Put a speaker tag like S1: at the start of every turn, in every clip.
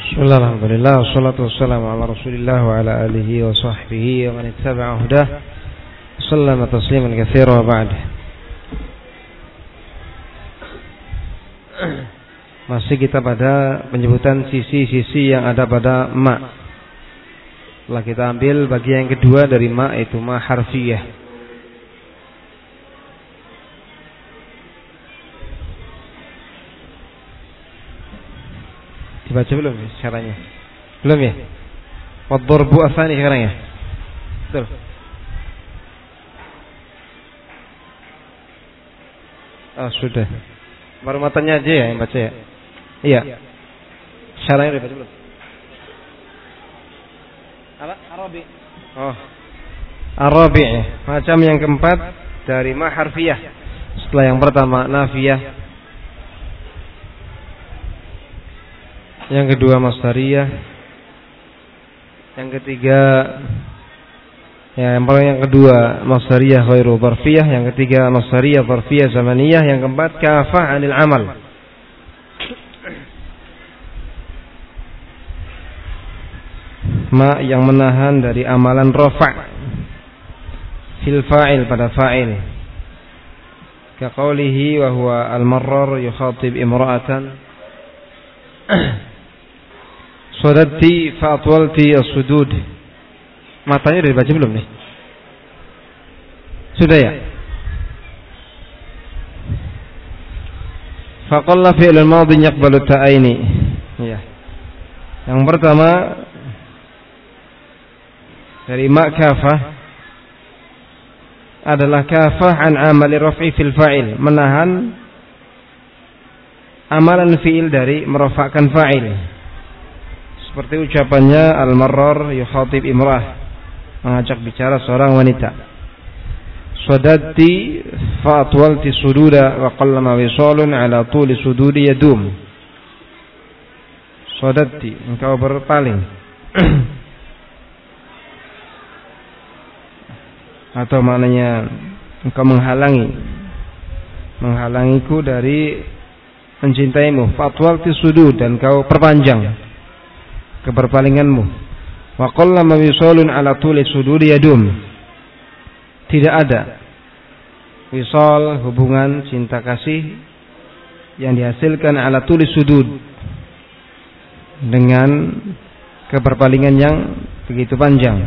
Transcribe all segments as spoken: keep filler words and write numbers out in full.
S1: Bismillah, alhamdulillah, wassalatu wassalamu ala rasulillah wa ala alihi wa sahbihi wa man ittaba'a hudah sallama tasliman katsira wa ba'd. Masih kita pada penyebutan sisi-sisi yang ada pada ma. Setelah kita ambil bagian yang kedua dari ma, yaitu ma harfiyah. Dibaca belum ya caranya? Belum ya? Waddarbu asani sekarang ya? Betul. Oh sudah. Baru matanya aja ya yang baca ya? Iya. Caranya udah baca belum? Apa? Arabi. Oh. Arabi ya. Macam yang keempat dari ma harfiyah. Setelah yang pertama nafiyah, yang kedua masdariyah, yang ketiga ya yang paling yang kedua masdariyah ghairu dzarfiyah, yang ketiga masdariyah dzarfiyah zamaniyah, yang keempat kafah 'anil amal. Ma yang menahan dari amalan rafa' fil fa'il pada fa'il. Ka qaulihi wa huwa al-marrar yukhatib imra'atan Sodati fa'atwalti as-sudud. Matanya udah dibaca belum nih? Sudah ya? Faqalla fi'lul madhi yaqbalu ta'aini. Ya. Yang pertama dari ma kafah adalah kafah an amali raf'i fil fa'il, menahan amalan fi'il dari merofakkan fa'il. Seperti ucapannya al-marrar yukhatib imrah, mengajak bicara seorang wanita. Sadadti fa'atwalti sududa wa qallama wisalun ala tuli sududi yadum. Sadadti, engkau berpaling atau maknanya engkau menghalangi menghalangiku dari mencintaimu. Fa'atwalti sudud, dan kau perpanjang keberpalinganmu. Wa qallama wisalun ala tuli sududi yadum. Tidak ada wisal, hubungan cinta kasih yang dihasilkan ala tuli sudud, dengan keberpalingan yang begitu panjang.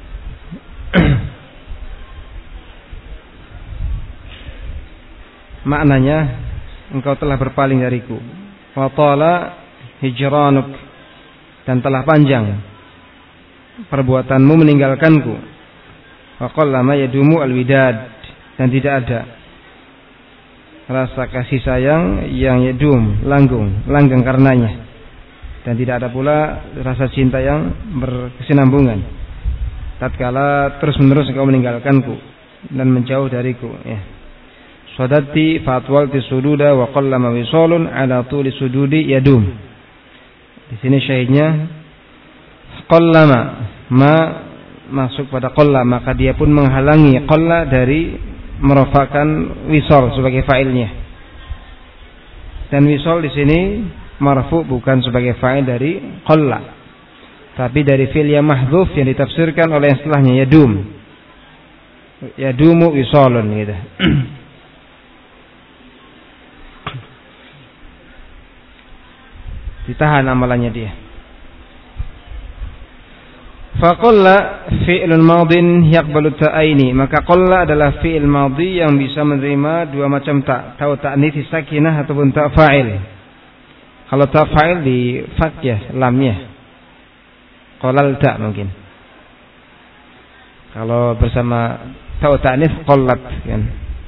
S1: Maknanya engkau telah berpaling dariku. Wa tala hijranuk, dan telah panjang perbuatanmu meninggalkanku. Wa qallama yadumu alwidad, dan tidak ada rasa kasih sayang yang yadum, langgung, langgeng karenanya, dan tidak ada pula rasa cinta yang berkesinambungan tatkala terus-menerus engkau meninggalkanku dan menjauh dariku ya. Sadati fatwalti sududa wa qallama wisalun ala tuli sududi yadum. Di sini syahidnya qallama, ma masuk pada qalla, maka dia pun menghalangi qalla dari merofakan wisal sebagai fa'ilnya. Dan wisal di sini marfu bukan sebagai fa'il dari qalla, tapi dari fi'il yang mahdhuf yang ditafsirkan oleh yang setelahnya yadum. Yadumu wisalun gitu. Ditahan amalannya dia. Faqalla fi'lun madin yaqbalu ta'aini, maka qalla adalah fi'il madhi yang bisa menerima dua macam ta, atau ta'nits sakinah ataupun ta fa'il. Kalau ta fa'il di fathah lamnya, qalalta mungkin. Kalau bersama ta ta'nits qallat kan.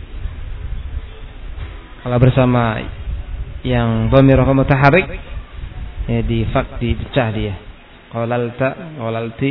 S1: Kalau bersama yang dhamir mutaharrik ya di fak dipecah dia. Qalalta, qalalti.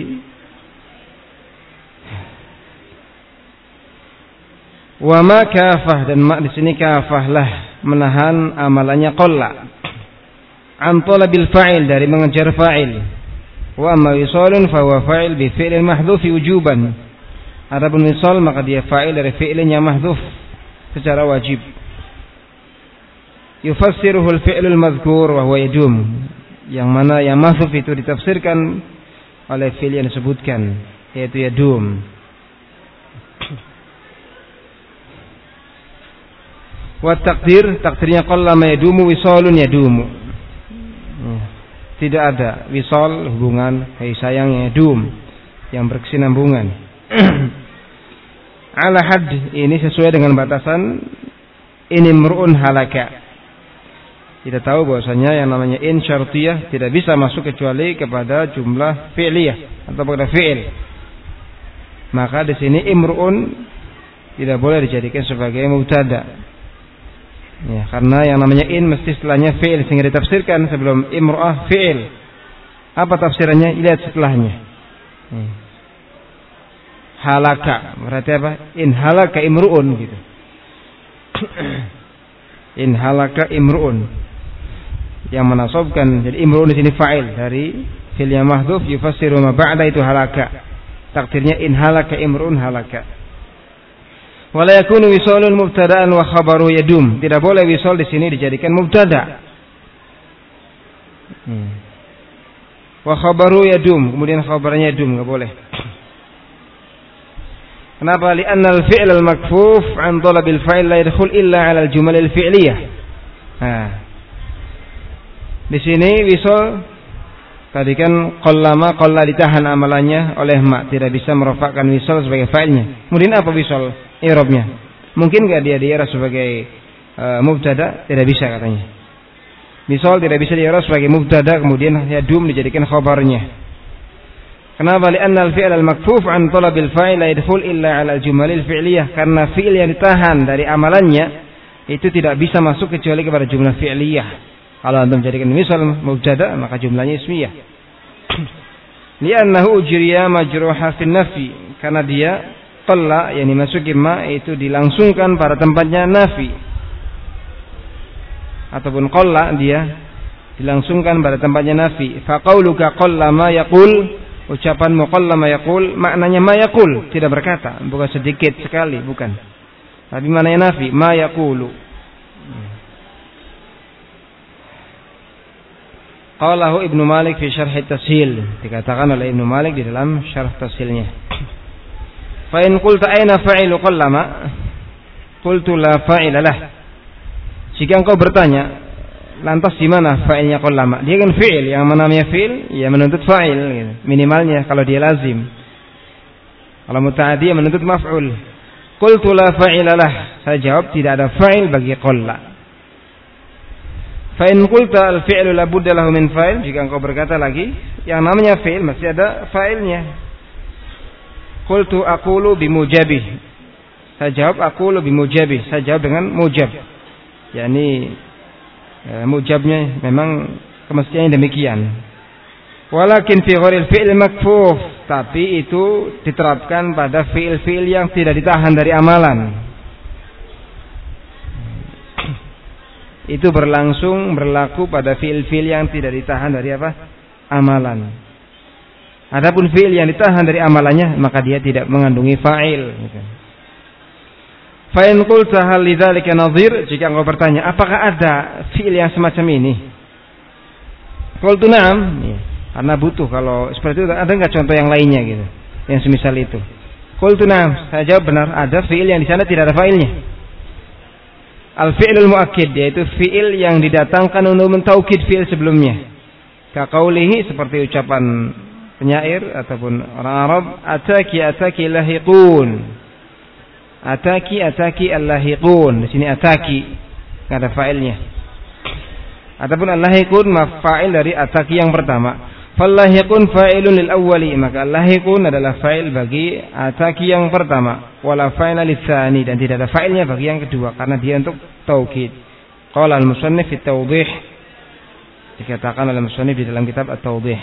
S1: Wa ma kafah, dan mak di sini kafah lah, menahan amalannya qalla. An talabil fa'il, dari mengejar fa'il. Wa amma wisalun fa huwa fa'il bi fi'lin mahdhuf wujuban. Adapun wisal maka dia fa'il dari fi'lin yang mahdhuf secara wajib. Yufassiruhu al-fi'lul madhkur wa huwa yadum. yang mana yang mahdzuf itu ditafsirkan oleh fi'il yang disebutkan, yaitu yadum. Wa takdir, takdirnya qallama yadumu wisalun yadumu. Tidak ada wisal, hubungan kasih sayang yang yadum, yang berkesinambungan. Ala had, ini sesuai dengan batasan ini mur'un halaka. Kita tahu bahwasanya yang namanya in syartiyah tidak bisa masuk kecuali kepada jumlah fi'liyah atau pada fi'il. Maka di sini imru'un tidak boleh dijadikan sebagai mubtada. Ya, karena yang namanya in mesti setelahnya fi'il, sehingga ditafsirkan sebelum imru'ah fi'il. Apa tafsirannya? Lihat setelahnya. Hmm. Halaka, berarti apa? In halaka imru'un gitu. In halaka imru'un. Yang menasabkan, jadi imru'un di sini fa'il dari fi'il yang mahdhuf yufassiru ma ba'da, itu halaka. Takdirnya in halaka imru'un halaka. Wala yakunu wisalul mubtada'an wa khabaru yadum. Tidak boleh wisal di sini dijadikan mubtada. Hmm. Wa khabaru yadum, kemudian khabarnya yadum, enggak boleh. Kenapa? Li'anna al-fi'l al-makfuf 'an talabil fa'il la yadkhul illa 'ala al-jumal al-fi'liyah. Nah. Di sini wisal tadi kan qallama, qalla ditahan amalannya oleh ma, tidak bisa merofakkan wisal sebagai fa'ilnya. Kemudian apa wisal? I'rabnya. Mungkin enggak dia di'rab sebagai uh, mubtada? Tidak bisa katanya. Misal tidak bisa di'rab sebagai mubtada kemudian yadum dijadikan khabarnya. Kenapa? Li'anna al-fi'l al-makfuf 'an talabil fa'il la yadkhul illa 'ala al-jumal al-fi'liyah. Karena fi'il yang ditahan dari amalannya itu tidak bisa masuk kecuali kepada jumlah fi'liyah. Kalau antum jadikan misal mubtada, maka jumlahnya ismiyah. Li'annahu ujriya majruha fi nafi, karena dia qalla yang dimasuki ma itu dilangsungkan pada tempatnya nafi, ataupun qalla dia dilangsungkan pada tempatnya nafi. Fa qauluka qalla ma yaqul, ucapanmu qalla ma yaqul maknanya ma yaqul, tidak berkata, bukan sedikit sekali, bukan, tapi maknanya nafi, ma yaqulu. Qalahu Ibnu Malik fi syarh at-tashil, dikatakan oleh Ibnu Malik di dalam syarh tashilnya. Fa in qulta aina fa'ilu qallama, qultu la fa'ila lah. Jika engkau bertanya, lantas di mana fa'ilnya qallama? Dia kan fi'il, yang namanya fi'il ya menuntut fa'il gitu. Minimalnya kalau dia lazim. Kalau muta'addi menuntut maf'ul. Qultu la fa'ila lah. Saya jawab tidak ada fa'il bagi qalla. Fa in qulta al-fi'lu la budda lahu min fa'il, jika engkau berkata lagi yang namanya fi'il mesti ada fa'ilnya. Qultu aqulu bimujabih. Saya jawab aqulu bimujabih. Saya jawab dengan mujab. yakni e, mujabnya memang kemestiannya demikian. Walakin fi ghairil fi'il makfuf, tapi itu diterapkan pada fi'il-fi'il yang tidak ditahan dari amalan. Itu berlangsung berlaku pada fi'il-fi'il yang tidak ditahan dari apa? Amalan. Adapun fi'il yang ditahan dari amalannya, maka dia tidak mengandungi fa'il. Fa in qulta hal lidzalika nadhir, jika engkau bertanya, apakah ada fi'il yang semacam ini? Qultu na'am, karena butuh kalau seperti itu, ada enggak contoh yang lainnya gitu, yang semisal itu? Qultu na'am, saya jawab benar, ada fi'il yang di sana tidak ada fa'ilnya. Al-fi'lul mu'akkid, yaitu fi'il yang didatangkan untuk mentaukid fi'il sebelumnya. Ka qaulihi, seperti ucapan penyair ataupun orang Arab, ataki ataki lahiqun. Ataki ataki al-lahiqun. Di sini ataki enggak ada fa'ilnya. Ataupun al-lahiqun maf'il dari ataki yang pertama. Fal-lahiqun fa'ilun lil awwali, maka al-lahiqun adalah fa'il bagi ataki yang pertama. Wala fa'ila litsani, dan tidak ada fa'ilnya bagi yang kedua karena dia untuk taukid. Qala al-musannif fi tawdih, dikatakan oleh musannif di dalam kitab at-tawdih.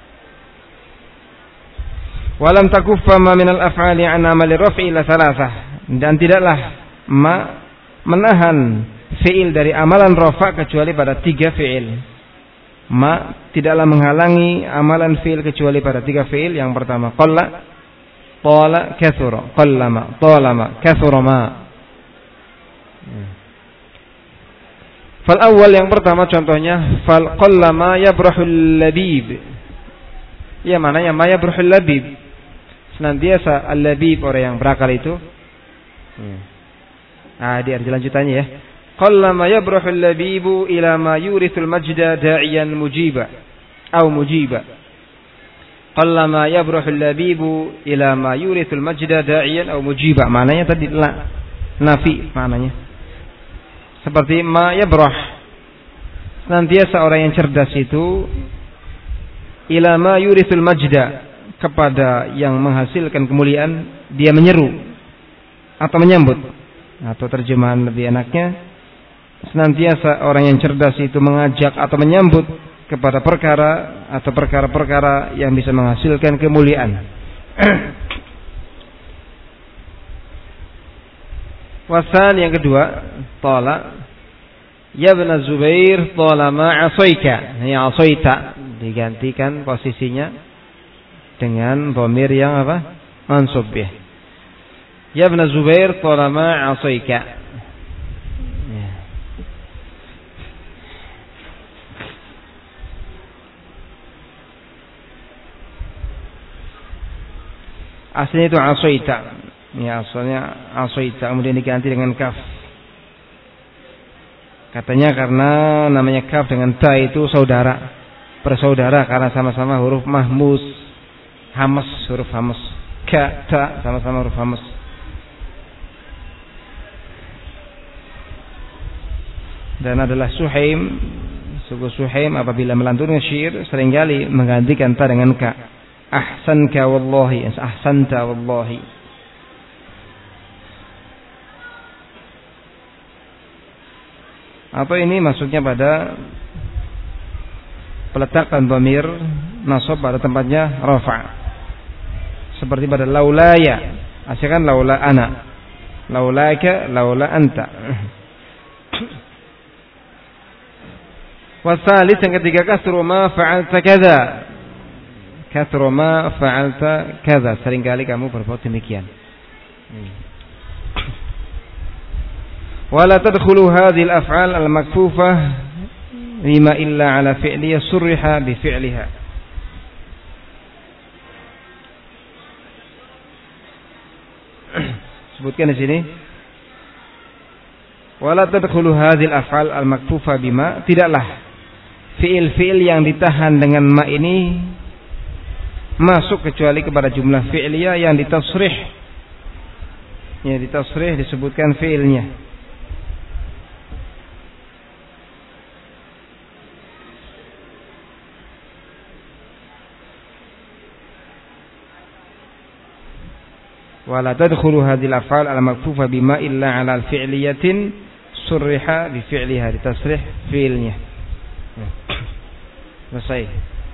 S1: Walam takuffa ma min al-af'ali an amali raf'i ila thalathah, dan tidaklah ma menahan fi'il dari amalan rafa kecuali pada tiga fi'il. Ma tidaklah menghalangi amalan fi'il kecuali pada tiga fi'il. Yang pertama qalla, tala, kathura. Qallama, talama, kathura ma. Fal awal yang pertama contohnya fal qallama yabrahul labib. Ya mana yang ma yabrahul labib? Senantiasa al-labib orang yang berakal itu. Hmm. Ah, di arti lanjutannya ya. Qallama yabrahul labibu ila ma yurithul majda da'iyan mujiba atau mujiba. Qallama yabrahul labibu ila ma yurithul majda da'iyan atau mujiba. Maknanya tadi la nafi maknanya. Seperti ma yabrah. Senantiasa orang yang cerdas itu ila ma yurithul majda, kepada yang menghasilkan kemuliaan dia menyeru atau menyambut. Atau terjemahan lebih enaknya, senantiasa orang yang cerdas itu mengajak atau menyambut kepada perkara atau perkara-perkara yang bisa menghasilkan kemuliaan. Wasan yang kedua, tala ya ibn Zubair tala ma asaika. Ya asaita digantikan posisinya dengan dhamir yang apa? Mansub ya. Ya ibn Zubair talama asaika. Ya. Aslinya itu asaita. Ya, asalnya asaita kemudian diganti dengan kaf. Katanya karena namanya kaf dengan ta itu saudara, bersaudara karena sama-sama huruf mahmus. Hamas, huruf hamas. Ka, ta, sama-sama huruf hamas. Dan adalah Suhaim, suku Suhaim apabila melantunkan syair seringkali menggantikan ta dengan ka. Ahsanka wallahi, ahsanta wallahi. Atau ini maksudnya pada peletakan dhamir nasab pada tempatnya rafa'. Seperti pada laulaya, asalkan laula ana, laulaka, laula anta. Wasalis yang ketiga kasru ma fa'alta kadza. Kasru ma fa'alta kadza. Seringkali kamu berbuat demikian. Wala tadkhulu hadhihi al-af'al al-makfufah lima illa ala fi'liya surriha bi fi'liha. Sebutkan di sini. Wala tadkhulu hadhil af'al al-makfufa bima, tidaklah fi'il-fi'il yang ditahan dengan ma ini masuk kecuali kepada jumlah fi'liyah yang ditasrih. Ya, ditasrih disebutkan fi'ilnya. Wala tadkhulu hadhil af'al al-makfufa bima illa 'ala al-fi'liyatin surriha bi fi'liha, ditasrih fi'ilnya. Selesai.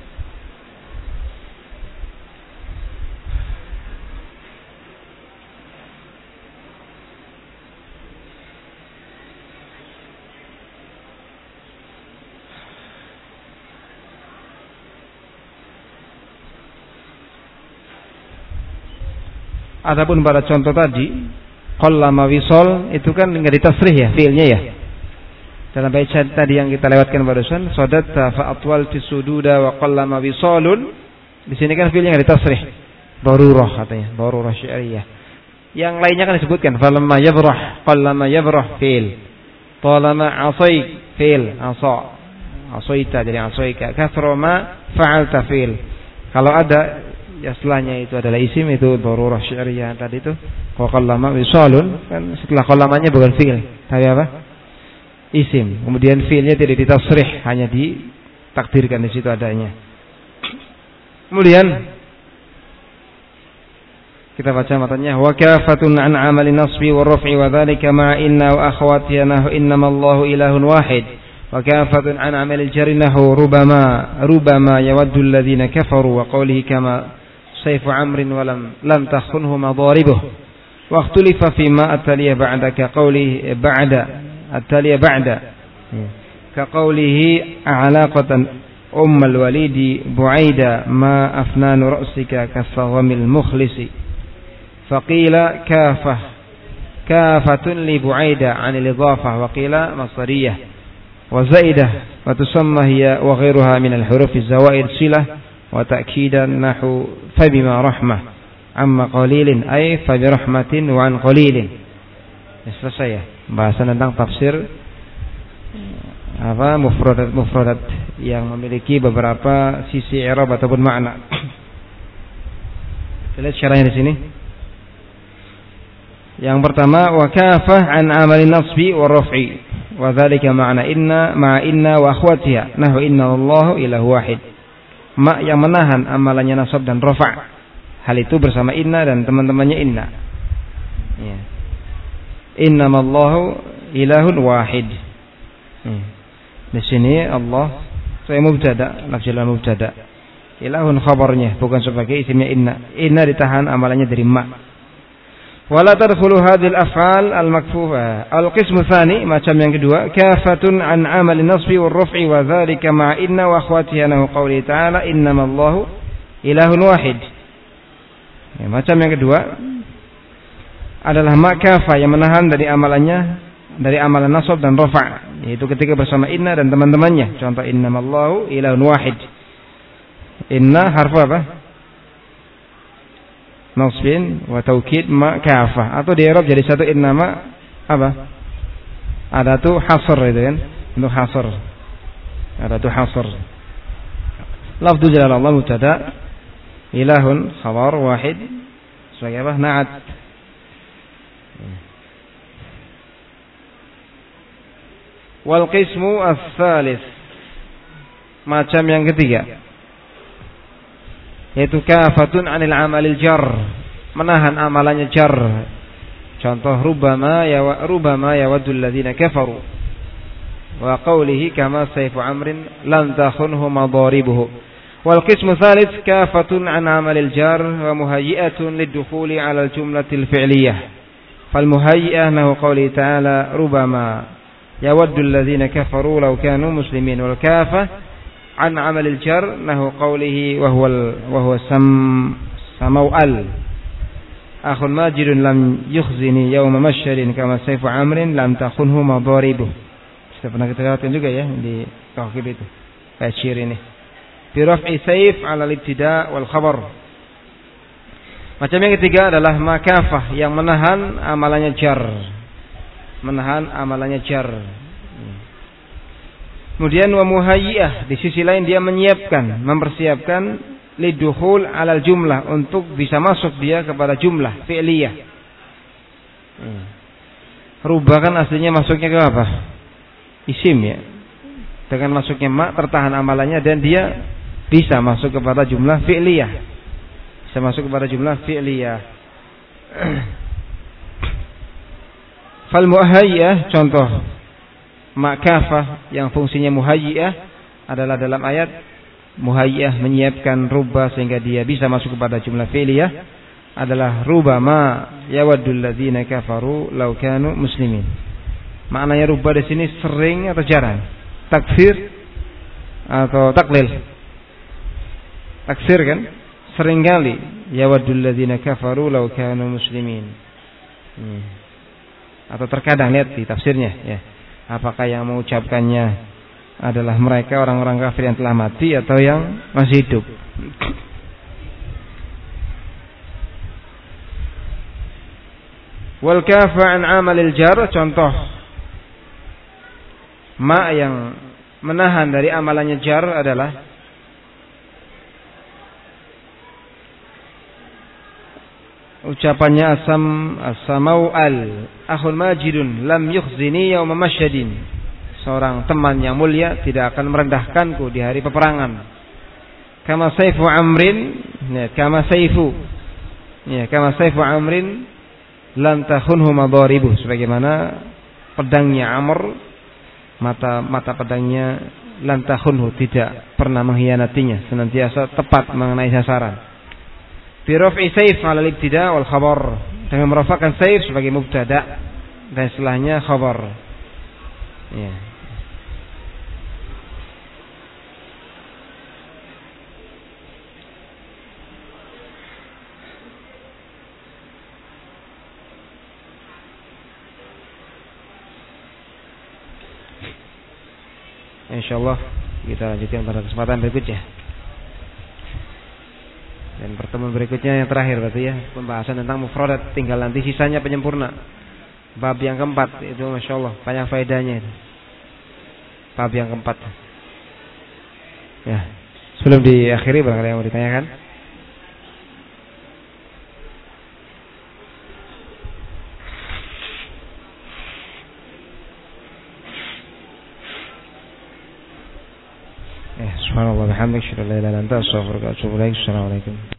S1: Adapun pada contoh tadi, qallama wisol itu kan enggak ditasrih ya fiilnya ya. Dalam bait tadi yang kita lewatkan barusan, sadatta fa atwalti sududa wa qallama wisolun. Di sini kan fiilnya enggak ditasrih. Darurah katanya, darurah syariah. Yang lainnya kan disebutkan falamma yabrah, qallama yabrah fiil. Talama asai fiil, asa. Asaita jadi asaika. Kathra ma fa'alta fiil. Kalau ada ya setelahnya itu adalah isim, itu darurah syariah tadi itu. Wa qallama wisalun, kan setelah qallamanya bukan fiil, tapi apa? Isim. Kemudian fiilnya tidak ditasrih, hanya ditakdirkan di situ adanya. Kemudian kita baca matanya, wa kafatun an amali nasbi wa raf'i wa dhalika ma inna wa akhawatiha nahu innamallahu ilahun wahid. Wa kafatun an amali al-jarri nahu rubama rubama yawaddu alladhina kafaru wa qawlihi kama سيف عمرو ولم لم تخنه مضاربه واختلف فيما التالي بعد كقوله بعد التالي بعد كقوله علاقة أم الوليد بعيدا ما أفنان رأسك كالصغم المخلص فقيل كافة كافة لبعيدا عن الإضافة وقيل مصدرية wa zaidah wa tusamma hiya wa ghairuha min al-huruf az-zawaid silah wa ta'kidan nahu fa bima rahmah amma qalilin ay fa bi rahmatin wa an qalilin. Ya, selesai ya bahasan tentang tafsir apa mufradat-mufradat yang memiliki beberapa sisi i'rab ataupun makna. Kita lihat syarahnya di sini. Yang pertama wa kafah an amali nasbi wa raf'i wa dzalika ma'na inna ma inna wa akhwatiha nahu inna Allahu ilahu wahid. Ma yang menahan amalannya nasab dan rafa'. Hal itu bersama inna dan teman-temannya inna. Ya. Innamallahu ilahun wahid. Ya. Di sini Allah saya mubtada, lafzul mubtada. Ilahun khabarnya bukan sebagai isimnya inna. Inna ditahan amalannya dari ma. Wala tadkhulu hadhil af'al al-makfufah. Al-qismu tsani macam yang kedua, kafatun an amali nasbi wal raf'i wa dzalika ma inna wa akhwatiha nahu qouli ta'ala innamallahu ilahun wahid. Ya, macam yang kedua adalah ma kafah yang menahan dari amalannya dari amalan nasab dan rafa', yaitu ketika bersama inna dan teman-temannya. Contoh innamallahu ilahun wahid. Inna harfu apa? Nasbin wa taukid ma kafah, atau di i'rab jadi satu innama apa? Ada tuh hasr itu kan, untuk hasr. Ada tuh hasr. Lafdhu jalal Allah mubtada, ilahun khabar wahid sebagai apa? Na'at. Wal qismu ats-tsalits macam yang ketiga yaitu kafatun anil amalil jar, menahan amalannya jar. Contoh rubama ya rubama yawaddul ladzina kafaru wa qawlihi kama sayfu amrin lam takhunhu madaribuhu. Wal qismu tsalits kafatun an amalil jar wa muhayyi'atun lidukhuli 'ala al-jumlatil fi'liyah. Fal muhayyi'ah nahu qawli ta'ala rubama yawaddul ladzina kafaru law kanu muslimin. Wal kafah an amalil jar nahu qawlihi wa huwa wa huwa sam samau'al akhun majidun lam yukhzini yawma masyadin kama sayfu amrin lam takhunhu madaribuh. Sudah pernah kita lewatkan juga ya di tauhid itu kayak syir ini bi raf'i sayf 'ala al-ibtida' wal khabar. Macam yang ketiga adalah makafah yang menahan amalannya jar, menahan amalannya jar. Kemudian wa muhayyi'ah, di sisi lain dia menyiapkan, mempersiapkan lidukhul 'alal jumlah, untuk bisa masuk dia kepada jumlah fi'liyah. Hmm. Rubah kan aslinya masuknya ke apa? Isim ya. Dengan masuknya ma tertahan amalannya dan dia bisa masuk kepada jumlah fi'liyah. Bisa masuk kepada jumlah fi'liyah. Fal muhayyi'ah contoh makafah yang fungsinya muhayyi'ah adalah dalam ayat muhayyi'ah menyiapkan rubah sehingga dia bisa masuk kepada jumlah fi'liyah adalah rubama yawaddul ladzina kafaru law kanu muslimin. Maknanya rubah di sini sering atau jarang? Taksir atau taklil? Taksir kan? Sering kali yawaddul ladzina kafaru law kanu muslimin. Hmm. Atau terkadang lihat di tafsirnya ya. Apakah yang mengucapkannya adalah mereka orang-orang kafir yang telah mati atau yang masih hidup? Wal kafa an amalil jar contoh ma yang menahan dari amalannya jar adalah ucapannya asam asamau al akhun majidun lam yukhzini yawma masyadin. Seorang teman yang mulia tidak akan merendahkanku di hari peperangan. Kama sayfu amrin ya, kama sayfu ya, kama sayfu amrin lam takhunhu madaribuh, sebagaimana pedangnya Amr, mata mata pedangnya lam takhunhu, tidak pernah mengkhianatinya, senantiasa tepat mengenai sasaran. Bi raf'i sayf 'ala al-ibtida' wal khabar, dengan merafa'kan sayf sebagai mubtada dan setelahnya khabar. Ya. Insyaallah kita lanjutkan pada kesempatan berikutnya. Dan pertemuan berikutnya yang terakhir berarti ya, pembahasan tentang mufradat, tinggal nanti sisanya penyempurna. Bab yang keempat itu masyaallah banyak faedahnya itu. Bab yang keempat. Ya, sebelum diakhiri barangkali yang mau ditanyakan. Eh, subhanallah bihamdihi, la ilaha illa anta, astaghfiruka wa atubu ilaik. Assalamualaikum.